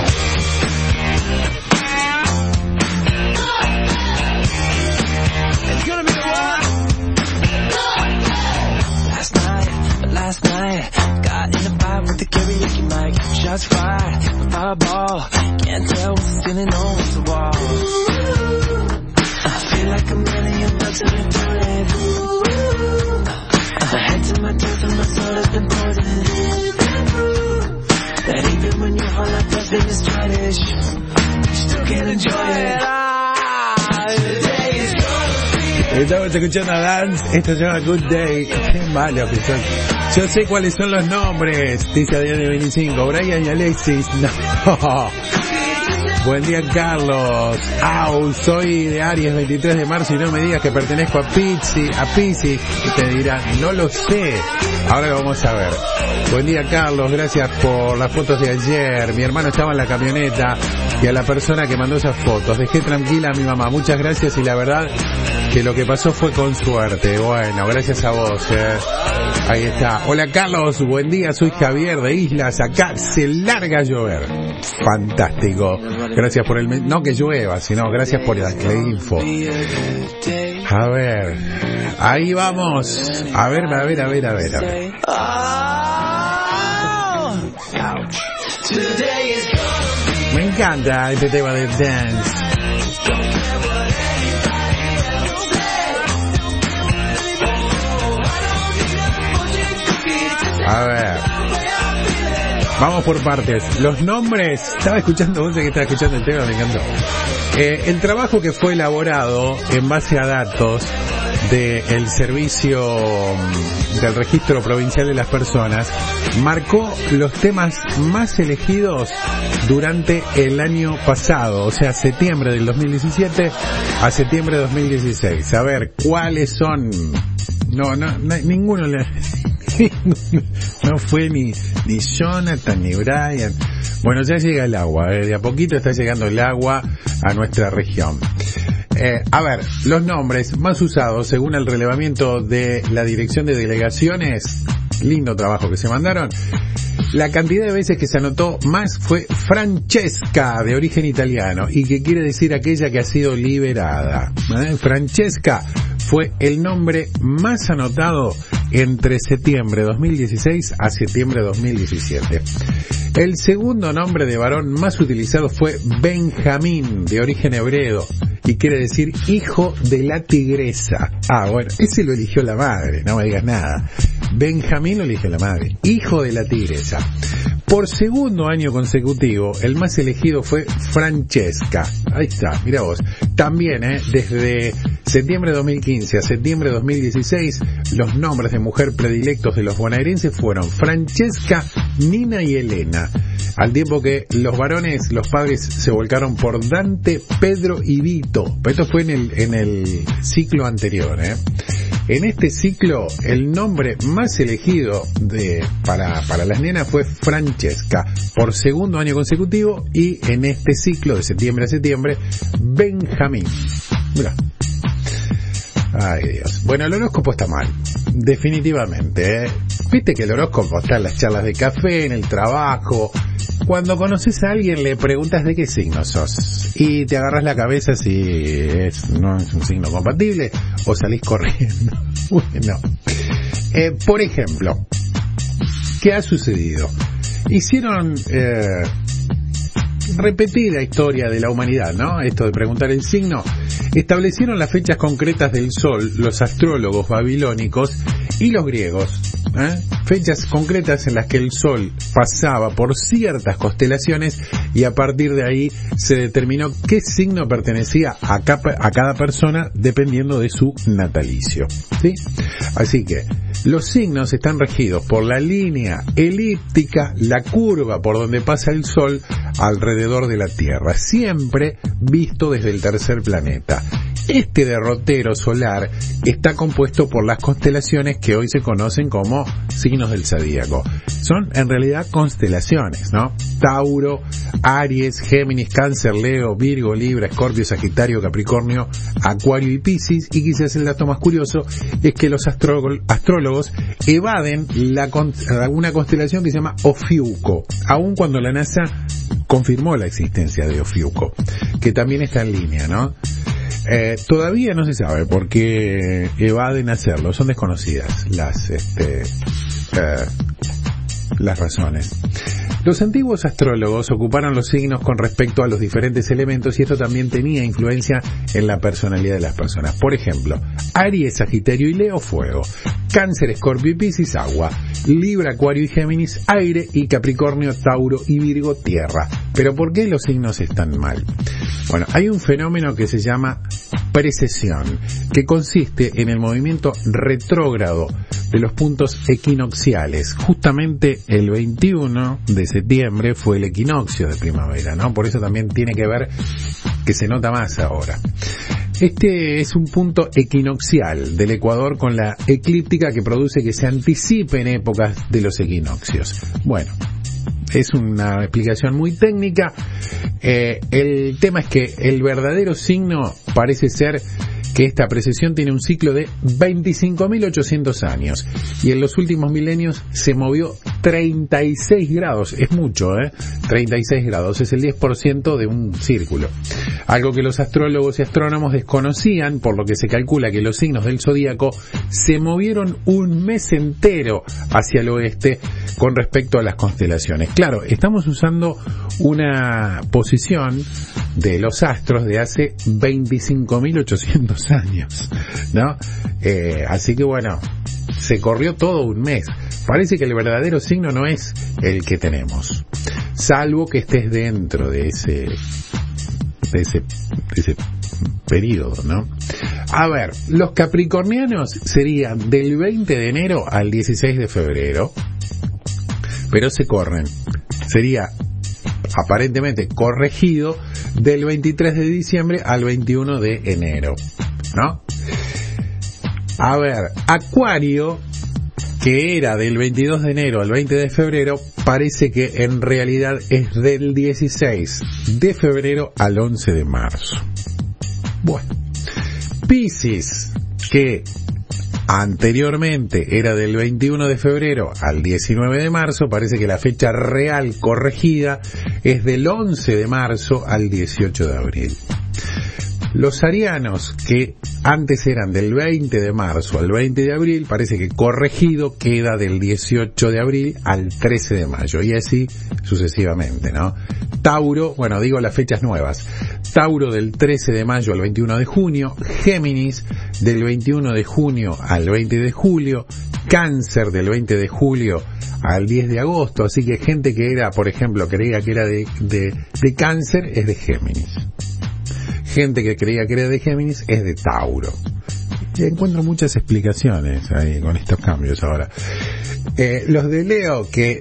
It's gonna be a good day. Last night, last night, got in a fight with the karaoke mic. Shots fired, fireball. Can't tell what's standing on the wall. I feel like a million bucks in the toilet. My head to my toes and my soul has been poisoned. That even when your whole life has been stylish, you still can't enjoy it. Today is gonna be. Estamos escuchando a Dance, esto se llama Good Day. Qué malo que son. Yo sé cuáles son los nombres, dice Adrián veinticinco, Brian y Alexis. No. Buen día, Carlos. Au, soy de Aries, veintitrés de marzo, y no me digas que pertenezco a Pizzi, a Pizzi. Y te dirán, no lo sé. Ahora lo vamos a ver. Buen día, Carlos. Gracias por las fotos de ayer. Mi hermano estaba en la camioneta y a la persona que mandó esas fotos. Dejé tranquila a mi mamá. Muchas gracias y la verdad que lo que pasó fue con suerte. Bueno, gracias a vos. Eh. Ahí está. Hola, Carlos. Buen día. Soy Javier de Islas. Acá se larga a llover. Fantástico. Gracias por el... No que llueva, sino gracias por la, la info. A ver. Ahí vamos. A ver, a ver, a ver, a ver, a ver. Me encanta este tema de Dance. A ver. Vamos por partes. Los nombres. Estaba escuchando, vos que estaba escuchando el tema, me encantó. Eh, el trabajo que fue elaborado en base a datos del servicio del registro provincial de las personas marcó los temas más elegidos durante el año pasado, o sea, septiembre del dos mil diecisiete a septiembre de dos mil dieciséis. A ver, ¿cuáles son? No, no, no ninguno le... no fue ni, ni Jonathan ni Brian. Bueno, ya llega el agua, ¿eh? De a poquito está llegando el agua a nuestra región. Eh, a ver, los nombres más usados según el relevamiento de la Dirección de Delegaciones, lindo trabajo que se mandaron. La cantidad de veces que se anotó más fue Francesca, de origen italiano, y que quiere decir aquella que ha sido liberada. ¿Eh? Francesca fue el nombre más anotado entre septiembre de dos mil dieciséis a septiembre de dos mil diecisiete. El segundo nombre de varón más utilizado fue Benjamín, de origen hebreo, y quiere decir hijo de la tigresa. Ah, bueno, ese lo eligió la madre, no me digas nada. Benjamín lo eligió la madre, hijo de la tigresa. Por segundo año consecutivo, el más elegido fue Francesca. Ahí está, mira vos. También, eh, desde septiembre de dos mil quince a septiembre de dos mil dieciséis, los nombres de mujer predilectos de los bonaerenses fueron Francesca, Nina y Elena. Al tiempo que los varones, los padres se volcaron por Dante, Pedro y Vito. Esto fue en el, en el ciclo anterior, eh. En este ciclo, el nombre más elegido de, para, para las nenas fue Francesca, por segundo año consecutivo, y en este ciclo de septiembre a septiembre, Benjamín. Mirá. Ay, Dios. Bueno, el horóscopo está mal, definitivamente, ¿eh? Viste que el horóscopo está en las charlas de café, en el trabajo. Cuando conoces a alguien le preguntas de qué signo sos y te agarras la cabeza si es, no es un signo compatible o salís corriendo. Bueno, eh, por ejemplo, ¿qué ha sucedido? Hicieron eh, repetida historia de la humanidad, ¿no? Esto de preguntar el signo. Establecieron las fechas concretas del sol los astrólogos babilónicos y los griegos. ¿Eh? Fechas concretas en las que el sol pasaba por ciertas constelaciones y a partir de ahí se determinó qué signo pertenecía a, capa, a cada persona dependiendo de su natalicio, ¿sí? Así que los signos están regidos por la línea elíptica, la curva por donde pasa el sol alrededor de la Tierra, siempre visto desde el tercer planeta. Este derrotero solar está compuesto por las constelaciones que hoy se conocen como signos del zodíaco. Son en realidad constelaciones, ¿no? Tauro, Aries, Géminis, Cáncer, Leo, Virgo, Libra, Escorpio, Sagitario, Capricornio, Acuario y Piscis. Y quizás el dato más curioso es que los astro- astrólogos evaden la con- una constelación que se llama Ofiuco, aun cuando la NASA confirmó la existencia de Ofiuco, que también está en línea, ¿no? Eh, todavía no se sabe por qué evaden hacerlo, son desconocidas las este, eh, las razones. Los antiguos astrólogos ocuparon los signos con respecto a los diferentes elementos y esto también tenía influencia en la personalidad de las personas. Por ejemplo, Aries, Sagitario y Leo, fuego; Cáncer, Escorpio y Piscis, agua; Libra, Acuario y Géminis, aire; y Capricornio, Tauro y Virgo, tierra. Pero ¿por qué los signos están mal? Bueno, hay un fenómeno que se llama precesión, que consiste en el movimiento retrógrado de los puntos equinocciales. Justamente el veintiuno de septiembre fue el equinoccio de primavera, ¿no? Por eso también tiene que ver que se nota más ahora. Este es un punto equinoccial del Ecuador con la eclíptica que produce que se anticipen épocas de los equinoccios. Bueno, es una explicación muy técnica. Eh, el tema es que el verdadero signo parece ser que esta precesión tiene un ciclo de veinticinco mil ochocientos años y en los últimos milenios se movió treinta y seis grados. Es mucho, ¿eh? treinta y seis grados, es el diez por ciento de un círculo. Algo que los astrólogos y astrónomos desconocían, por lo que se calcula que los signos del zodíaco se movieron un mes entero hacia el oeste con respecto a las constelaciones. Claro, estamos usando una posición de los astros de hace veinticinco mil ochocientos años, ¿no? Eh, así que bueno, se corrió todo un mes. Parece que el verdadero signo no es el que tenemos, salvo que estés dentro de ese, de ese, de ese periodo, ¿no? A ver, los capricornianos serían del veinte de enero al dieciséis de febrero, pero se corren. Sería aparentemente corregido del veintitrés de diciembre al veintiuno de enero, ¿no? A ver, Acuario, que era del veintidós de enero al veinte de febrero, parece que en realidad es del dieciséis de febrero al once de marzo. Bueno, Piscis, que anteriormente era del veintiuno de febrero al diecinueve de marzo, parece que la fecha real corregida es del once de marzo al dieciocho de abril. Los arianos, que antes eran del veinte de marzo al veinte de abril, parece que corregido queda del dieciocho de abril al trece de mayo, y así sucesivamente, ¿no? Tauro, bueno, digo las fechas nuevas. Tauro del trece de mayo al veintiuno de junio, Géminis del veintiuno de junio al veinte de julio, Cáncer del veinte de julio al diez de agosto, así que gente que era, por ejemplo, creía que era de, de, de Cáncer es de Géminis. Gente que creía que era de Géminis es de Tauro. Y encuentro muchas explicaciones ahí con estos cambios ahora. Eh, los de Leo, que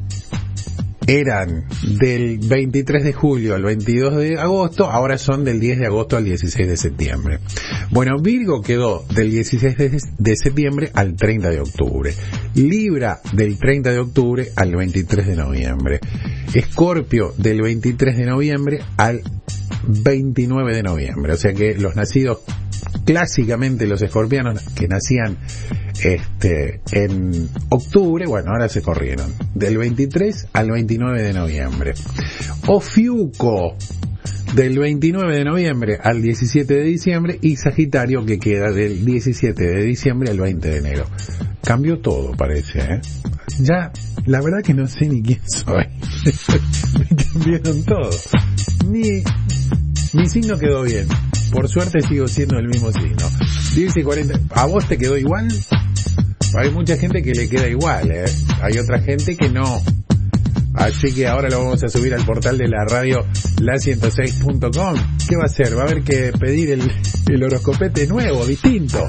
eran del veintitrés de julio al veintidós de agosto, ahora son del diez de agosto al dieciséis de septiembre. Bueno, Virgo quedó del dieciséis de septiembre al treinta de octubre. Libra del treinta de octubre al veintitrés de noviembre. Escorpio del veintitrés de noviembre al veintinueve de noviembre. O sea que los nacidos, clásicamente los escorpianos que nacían este en octubre, bueno, ahora se corrieron del veintitrés al veintinueve de noviembre. Ofiuco del veintinueve de noviembre al diecisiete de diciembre, y Sagitario, que queda del diecisiete de diciembre al veinte de enero. Cambió todo, parece, ¿eh? Ya, la verdad que no sé ni quién soy. Me cambiaron todo. Mi, mi signo quedó bien. Por suerte sigo siendo el mismo signo. diez y cuarenta. ¿A vos te quedó igual? Hay mucha gente que le queda igual, ¿eh? Hay otra gente que no. Así que ahora lo vamos a subir al portal de la radio, la ciento seis punto com. ¿Qué va a hacer? Va a haber que pedir el, el horoscopete nuevo, distinto.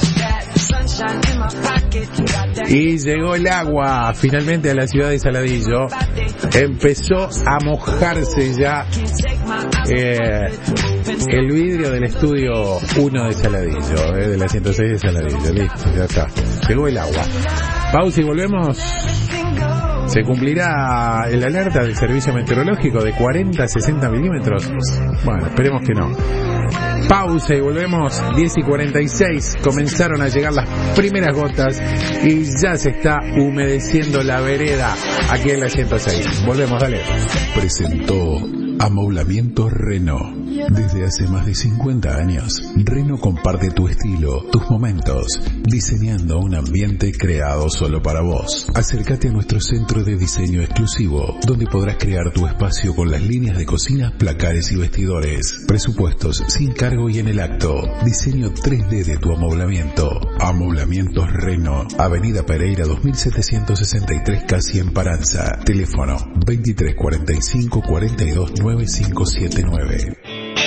Y llegó el agua finalmente a la ciudad de Saladillo. Empezó a mojarse ya eh, el vidrio del estudio uno de Saladillo, eh, de la ciento seis de Saladillo. Listo, ya está. Llegó el agua. Pausa y volvemos. Se cumplirá el alerta del servicio meteorológico de cuarenta a sesenta milímetros. Bueno, esperemos que no. Pausa y volvemos. Diez y cuarenta y seis. Comenzaron a llegar las primeras gotas y ya se está humedeciendo la vereda aquí en la ciento seis. Volvemos, dale. Presentó Amoblamientos Renault. Desde hace más de cincuenta años, Renault comparte tu estilo, tus momentos, diseñando un ambiente creado solo para vos. Acércate a nuestro centro de diseño exclusivo, donde podrás crear tu espacio con las líneas de cocinas, placares y vestidores. Presupuestos sin cargo y en el acto. Diseño tres D de tu amoblamiento. Amoblamientos Renault. Avenida Pereira dos mil setecientos sesenta y tres, casi en Paranza. Teléfono veintitrés cuarenta y cinco cuarenta y dos nueve cinco siete nueve.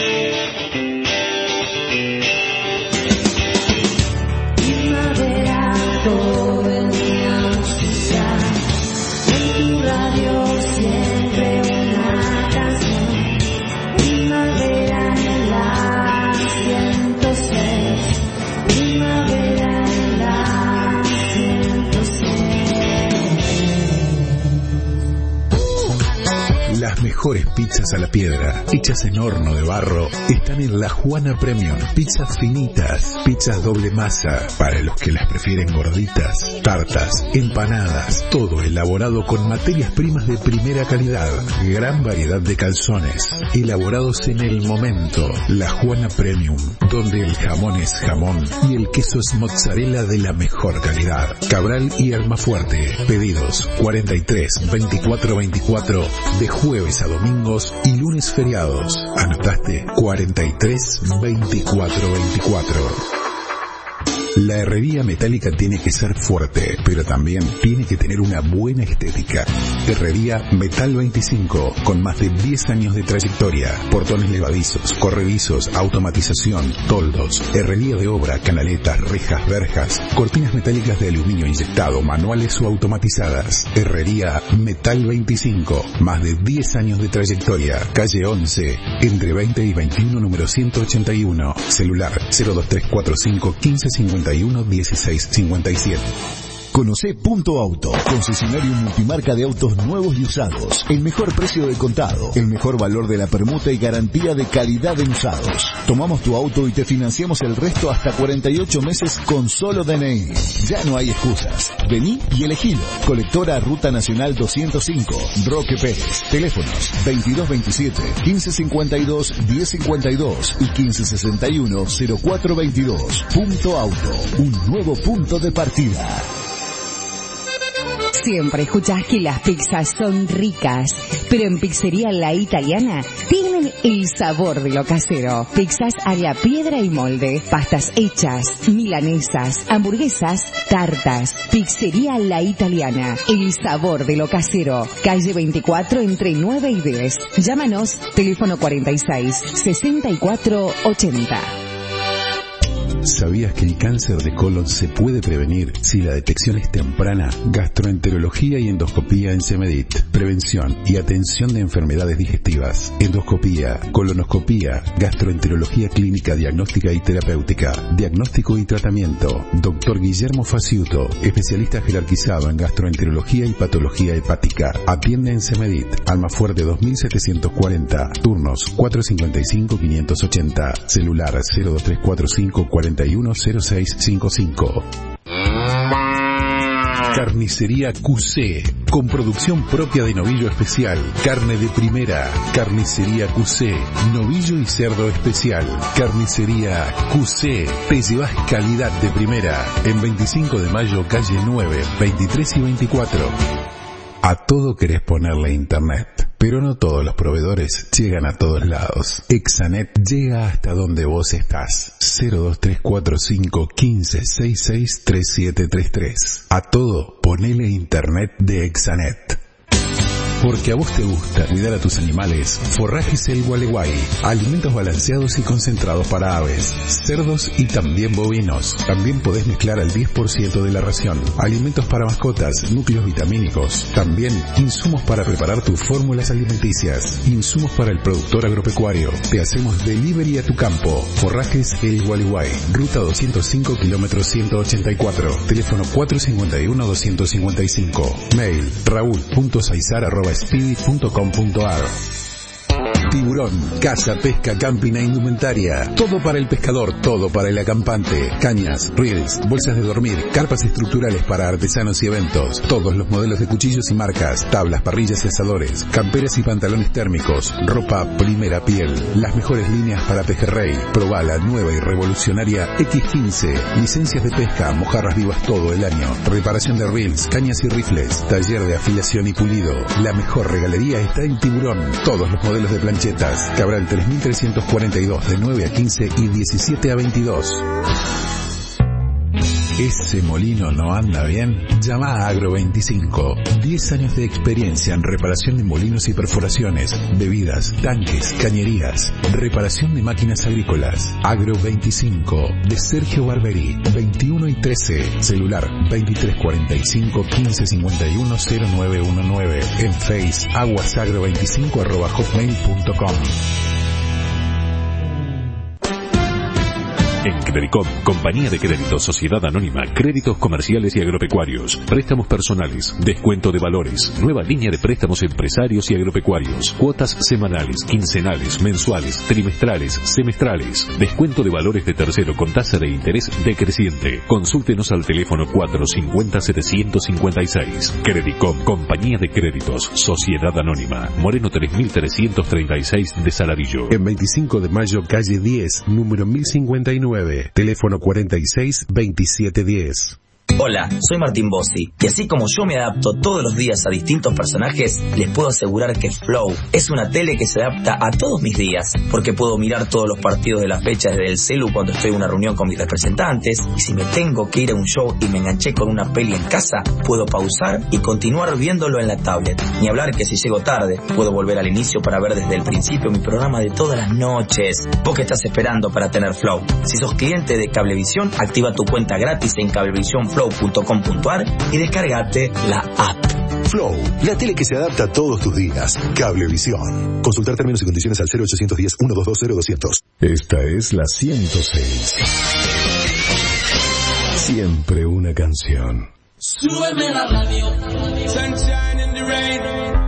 Las mejores pizzas a la piedra, hechas en horno de barro, están en La Juana Premium. Pizzas finitas, pizzas doble masa, para los que las prefieren gorditas, tartas, empanadas, todo elaborado con materias primas de primera calidad. Gran variedad de calzones, elaborados en el momento. La Juana Premium, donde el jamón es jamón y el queso es mozzarella de la mejor calidad. Cabral y Almafuerte. Pedidos cuarenta y tres veinticuatro veinticuatro de jueves a domingos y lunes feriados. ¿Anotaste? cuarenta y tres veinticuatro veinticuatro. La herrería metálica tiene que ser fuerte, pero también tiene que tener una buena estética. Herrería Metal veinticinco, con más de diez años de trayectoria. Portones levadizos, corredizos, automatización, toldos, herrería de obra, canaletas, rejas, verjas, cortinas metálicas de aluminio inyectado, manuales o automatizadas. Herrería Metal veinticinco, más de diez años de trayectoria. Calle once, entre veinte y veintiuno, número ciento ochenta y uno. Celular cero dos tres cuatro cinco uno cinco cincuenta y uno dieciséis cincuenta y siete. Conocé Punto Auto, concesionario multimarca de autos nuevos y usados. El mejor precio de contado, el mejor valor de la permuta y garantía de calidad en usados. Tomamos tu auto y te financiamos el resto hasta cuarenta y ocho meses con solo D N I. Ya no hay excusas. Vení y elegilo. Colectora Ruta Nacional doscientos cinco, Roque Pérez. Teléfonos veintidós veintisiete, quince cincuenta y dos, diez cincuenta y dos y quince sesenta y uno, cero cuatro veintidós. Punto Auto, un nuevo punto de partida. Siempre escuchás que las pizzas son ricas, pero en Pizzería La Italiana tienen el sabor de lo casero. Pizzas a la piedra y molde, pastas hechas, milanesas, hamburguesas, tartas. Pizzería La Italiana, el sabor de lo casero. Calle veinticuatro entre nueve y diez. Llámanos, teléfono cuarenta y seis, sesenta y cuatro ochenta. ¿Sabías que el cáncer de colon se puede prevenir si la detección es temprana? Gastroenterología y endoscopía en Semedit. Prevención y atención de enfermedades digestivas. Endoscopía, colonoscopía, gastroenterología clínica, diagnóstica y terapéutica. Diagnóstico y tratamiento. Doctor Guillermo Faciuto, especialista jerarquizado en gastroenterología y patología hepática. Atiende en Semedit. Almafuerte dos mil setecientos cuarenta. Turnos cuatrocientos cincuenta y cinco, quinientos ochenta. Celular cero dos tres cuatro cinco, cuarenta y uno cero seis cincuenta y cinco. Carnicería Q C, con producción propia de novillo especial, carne de primera. Carnicería Q C, novillo y cerdo especial. Carnicería Q C, te llevas calidad de primera. En veinticinco de mayo, calle nueve, veintitrés y veinticuatro. A todo querés ponerle internet, pero no todos los proveedores llegan a todos lados. Exanet llega hasta donde vos estás. cero dos tres cuatro cinco, quince, sesenta y seis, treinta y siete treinta y tres. A todo ponele internet de Exanet. Porque a vos te gusta cuidar a tus animales, Forrajes El Gualeguay. Alimentos balanceados y concentrados para aves, cerdos y también bovinos. También podés mezclar al diez por ciento de la ración. Alimentos para mascotas, núcleos vitamínicos. También insumos para preparar tus fórmulas alimenticias. Insumos para el productor agropecuario. Te hacemos delivery a tu campo. Forrajes El Gualeguay. Ruta doscientos cinco, kilómetro ciento ochenta y cuatro. Teléfono cuatrocientos cincuenta y uno, doscientos cincuenta y cinco. Mail raúl punto saizar arroba spirit punto com punto ar. Tiburón, caza, pesca, camping e indumentaria. Todo para el pescador, todo para el acampante. Cañas, reels, bolsas de dormir, carpas estructurales para artesanos y eventos. Todos los modelos de cuchillos y marcas, tablas, parrillas y asadores, camperas y pantalones térmicos, ropa primera piel. Las mejores líneas para pejerrey. Probá la nueva y revolucionaria equis quince. Licencias de pesca, mojarras vivas todo el año. Reparación de reels, cañas y rifles. Taller de afilación y pulido. La mejor regalería está en Tiburón. Todos los modelos de planchetas. Cabral tres mil trescientos cuarenta y dos, de nueve a quince y diecisiete a veintidós. ¿Ese molino no anda bien? Llama a Agro veinticinco. diez años de experiencia en reparación de molinos y perforaciones, bebidas, tanques, cañerías, reparación de máquinas agrícolas. Agro veinticinco, de Sergio Barberi, veintiuno y trece. Celular veintitrés cuarenta y cinco, quince cincuenta y uno, cero nueve diecinueve. En Face, aguasagro veinticinco arroba hotmail punto com. En Credicom, Compañía de Créditos Sociedad Anónima, créditos comerciales y agropecuarios, préstamos personales, descuento de valores, nueva línea de préstamos empresarios y agropecuarios, cuotas semanales, quincenales, mensuales, trimestrales, semestrales, descuento de valores de tercero con tasa de interés decreciente. Consúltenos al teléfono cuatro cincuenta, setecientos cincuenta y seis. Credicom, Compañía de Créditos Sociedad Anónima, Moreno tres mil trescientos treinta y seis de Saladillo. En veinticinco de mayo, calle diez, número mil cincuenta y nueve. Teléfono cuarenta y seis, veintisiete diez. Hola, soy Martín Bossi, y así como yo me adapto todos los días a distintos personajes, les puedo asegurar que Flow es una tele que se adapta a todos mis días, porque puedo mirar todos los partidos de la fecha desde el celu cuando estoy en una reunión con mis representantes, y si me tengo que ir a un show y me enganché con una peli en casa, puedo pausar y continuar viéndolo en la tablet. Ni hablar que si llego tarde, puedo volver al inicio para ver desde el principio mi programa de todas las noches. ¿Vos qué estás esperando para tener Flow? Si sos cliente de Cablevisión, activa tu cuenta gratis en cablevisión flow punto com punto ar y descargate la app. Flow, la tele que se adapta a todos tus días. Cablevisión. Consultar términos y condiciones al cero ochocientos diez, ciento veintidós, cero doscientos. Esta es la ciento seis. Siempre una canción. Súbeme la radio. Sunshine in the rain.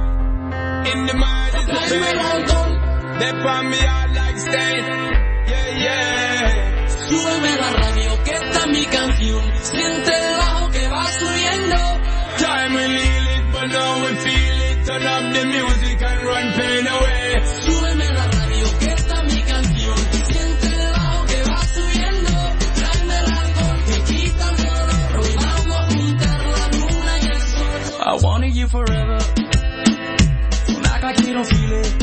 In the mind is the pain. They find me out like stain. Yeah, yeah. Súbeme la radio, que esta es mi canción. Siente el bajo que va subiendo. Time we leave it, but now we feel it. Turn up the music and run pain away. Súbeme la radio, que esta es mi canción. Siente el bajo que va subiendo. Tráeme el alcohol que quita el dolor. Hoy vamos a juntar la luna y el sol. I wanted you forever. Don't act like you don't feel it.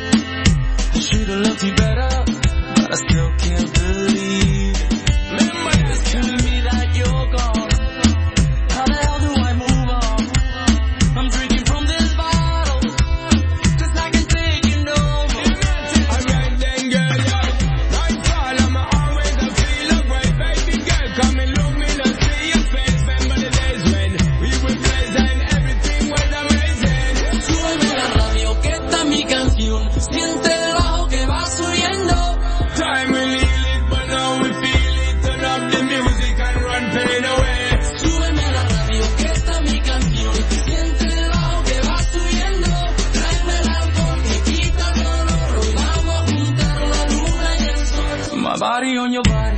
I should've loved you better, but I still can't believe it. Remember, it's killing me that you're gone. How the hell do I move on? I'm drinking from this bottle, cause I can take you no more. Alright then, girl, yeah. Nightfall, I'm always a feel of way. Baby girl, come and look me, let's see your face. Remember the days when we were friends and everything was amazing. Súbeme la radio, que esta es mi canción. Siente el bajo que va subiendo. Time we leave it, but now we feel it. Turn up the music and run pain away. Súbeme la radio, que esta es mi canción. Siente el bajo que va subiendo. Tráeme el alcohol que quita el dolor. Hoy vamos a juntar la luna y el sol. My body on your body,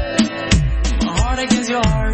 my heart against your heart.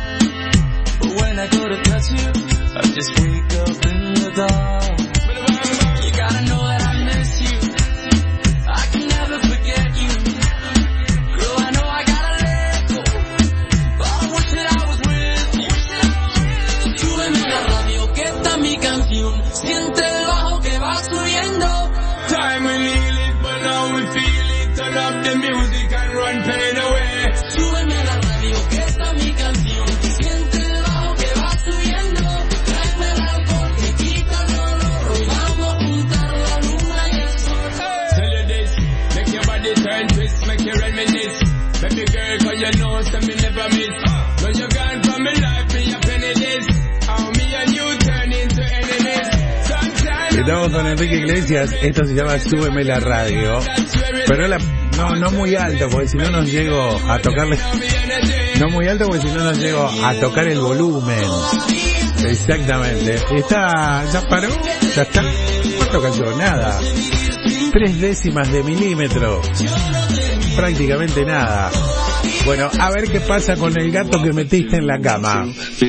But when I go to touch you, I just wake up in the dark. You gotta know that I miss you. I can never forget you. Girl, I know I gotta let go, but I wish that I was with you. Súbeme la radio, que esta es mi canción. Siente el bajo que va subiendo. Time we leave it, but now we feel it. Turn up the music and run pain away. Súbeme la radio, que esta es mi canción. Siente el bajo que va subiendo. Tráeme el alcohol que quita el dolor. Hoy vamos a juntar la luna y el sol. Tell you this, make your body turn twist, make you reminisce. Baby girl, cause you know some me never miss. When you gone from my life, me a penny this. How me and you turn into enemies. Sunshine. Estamos con Enrique Iglesias, esto se llama Súbeme la radio, pero la, no, no muy alto, porque si no nos llego a tocarle, no muy alto porque si no nos llego a tocar el volumen. Exactamente. Está, ya paró, ya está. ¿Cuánto cayó? Nada. Tres décimas de milímetro. Prácticamente nada. Bueno, a ver qué pasa con el gato que metiste en la cama.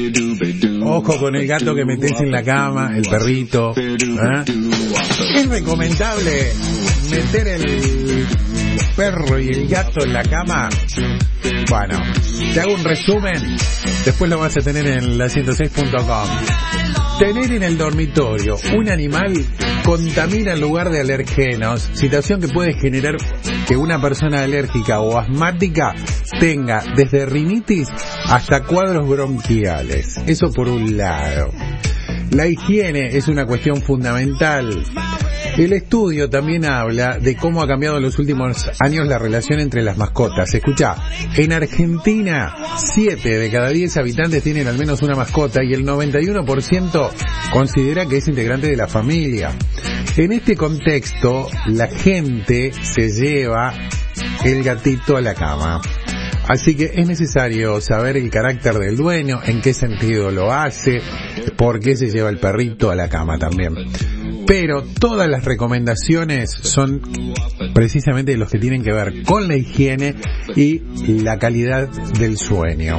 Ojo con el gato que metés en la cama, el perrito. ¿eh? Es recomendable meter el perro y el gato en la cama. Bueno, te hago un resumen, después lo vas a tener en la ciento seis punto com. Tener en el dormitorio un animal contamina en lugar de alergenos, situación que puede generar que una persona alérgica o asmática tenga desde rinitis hasta cuadros bronquiales. Eso por un lado. La higiene es una cuestión fundamental. El estudio también habla de cómo ha cambiado en los últimos años la relación entre las mascotas. Escuchá, en Argentina, siete de cada diez habitantes tienen al menos una mascota y el noventa y uno por ciento considera que es integrante de la familia. En este contexto, la gente se lleva el gatito a la cama. Así que es necesario saber el carácter del dueño, en qué sentido lo hace, por qué se lleva el perrito a la cama también. Pero todas las recomendaciones son precisamente los que tienen que ver con la higiene y la calidad del sueño.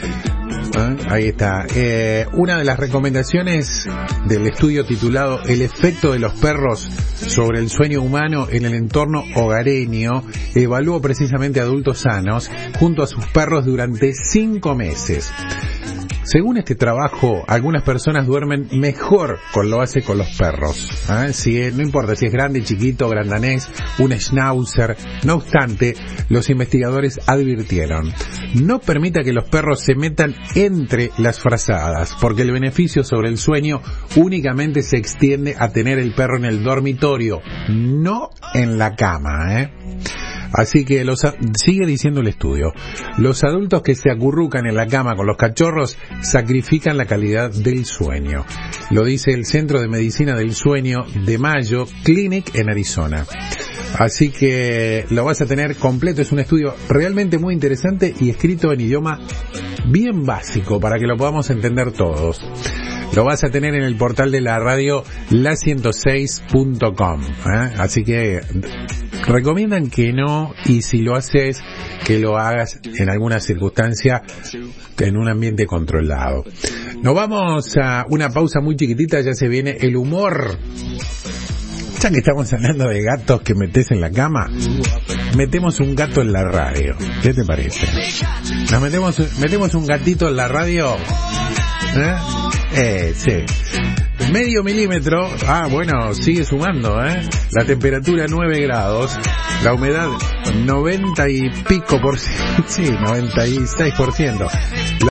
¿Eh? Ahí está. Eh, una de las recomendaciones del estudio titulado El efecto de los perros sobre el sueño humano en el entorno hogareño evaluó precisamente a adultos sanos junto a sus perros durante cinco meses. Según este trabajo, algunas personas duermen mejor con lo hace con los perros. ¿eh? Si, no importa si es grande, chiquito, grandanés, un schnauzer. No obstante, los investigadores advirtieron: no permita que los perros se metan entre las frazadas, porque el beneficio sobre el sueño únicamente se extiende a tener el perro en el dormitorio, no en la cama, ¿eh? Así que los, sigue diciendo el estudio, los adultos que se acurrucan en la cama con los cachorros sacrifican la calidad del sueño. Lo dice el Centro de Medicina del Sueño de Mayo Clinic en Arizona. Así que lo vas a tener completo, es un estudio realmente muy interesante y escrito en idioma bien básico para que lo podamos entender todos. Lo vas a tener en el portal de la radio la ciento seis punto com, ¿eh? Así que recomiendan que no, y si lo haces, que lo hagas en alguna circunstancia en un ambiente controlado. Nos vamos a una pausa muy chiquitita, ya se viene el humor. Ya que estamos hablando de gatos que metes en la cama, metemos un gato en la radio. ¿Qué te parece? Nos metemos, metemos un gatito en la radio. ¿Eh? Eh, sí. Medio milímetro. Ah, bueno, sigue sumando, ¿eh? La temperatura nueve grados. La humedad noventa y pico por ciento. Sí, noventa y seis por ciento.